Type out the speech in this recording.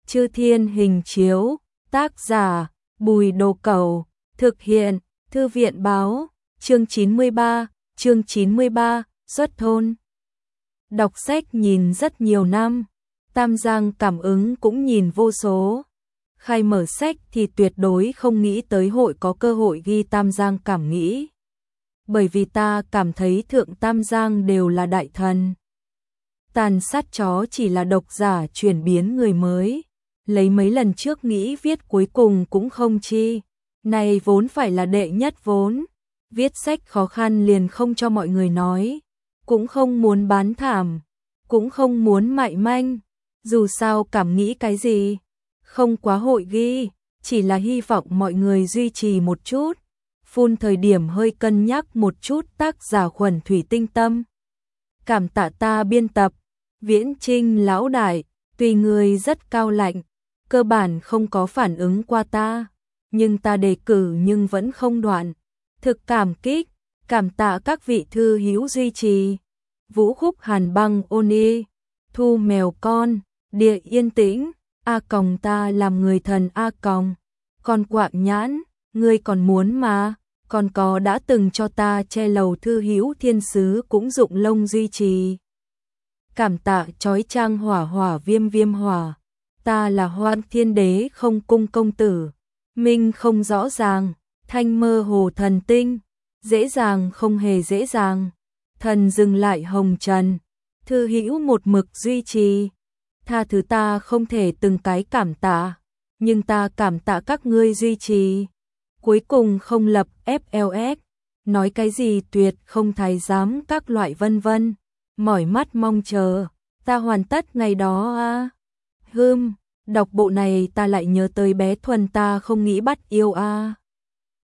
Chư Thiên Hình Chiếu, tác giả Bùi Đồ Cẩu, thực hiện Thư viện báo, chương 93, xuất thôn. Đọc sách nhìn rất nhiều năm, Tam Giang cảm ứng cũng nhìn vô số. Khai mở sách thì tuyệt đối không nghĩ tới hội có cơ hội ghi Tam Giang cảm nghĩ. Bởi vì ta cảm thấy Thượng Tam Giang đều là đại thần. Tàn sát chó chỉ là độc giả chuyển biến người mới. Lấy mấy lần trước nghĩ viết cuối cùng cũng không chi. Này vốn phải là đệ nhất vốn. Viết sách khó khăn liền không cho mọi người nói. Cũng không muốn bán thảm. Cũng không muốn mại manh. Dù sao cảm nghĩ cái gì. Không quá hội ghi. Chỉ là hy vọng mọi người duy trì một chút. Phun thời điểm hơi cân nhắc một chút tác giả Khuẩn Thủy Tinh Tâm. Cảm tạ ta biên tập. Viễn Trinh lão đại. Tuy người rất cao lạnh. Cơ bản không có phản ứng qua ta. Nhưng ta đề cử nhưng vẫn không đoạn. Thực cảm kích. Cảm tạ các vị thư hữu duy trì. Vũ Khúc Hàn Băng Ôn Y. Thu Mèo Con. Địa Yên Tĩnh. A Còng ta làm người thần A Còng. Còn Quạng Nhãn. Ngươi còn muốn mà. Còn có đã từng cho ta che lầu thư hữu thiên sứ cũng dụng lông duy trì. Cảm tạ chói trang hỏa hỏa viêm viêm hỏa. Ta là Hoan Thiên Đế không cung công tử. Minh không rõ ràng. Thanh mơ hồ thần tinh. Dễ dàng không hề dễ dàng. Thần dừng lại hồng trần. Thư hữu một mực duy trì. Tha thứ ta không thể từng cái cảm tạ. Nhưng ta cảm tạ các ngươi duy trì. Cuối cùng không lập FLS. Nói cái gì tuyệt không thái giám các loại vân vân. Mỏi mắt mong chờ. Ta hoàn tất ngày đó à. Đọc bộ này ta lại nhớ tới bé Thuần ta không nghĩ bắt yêu à.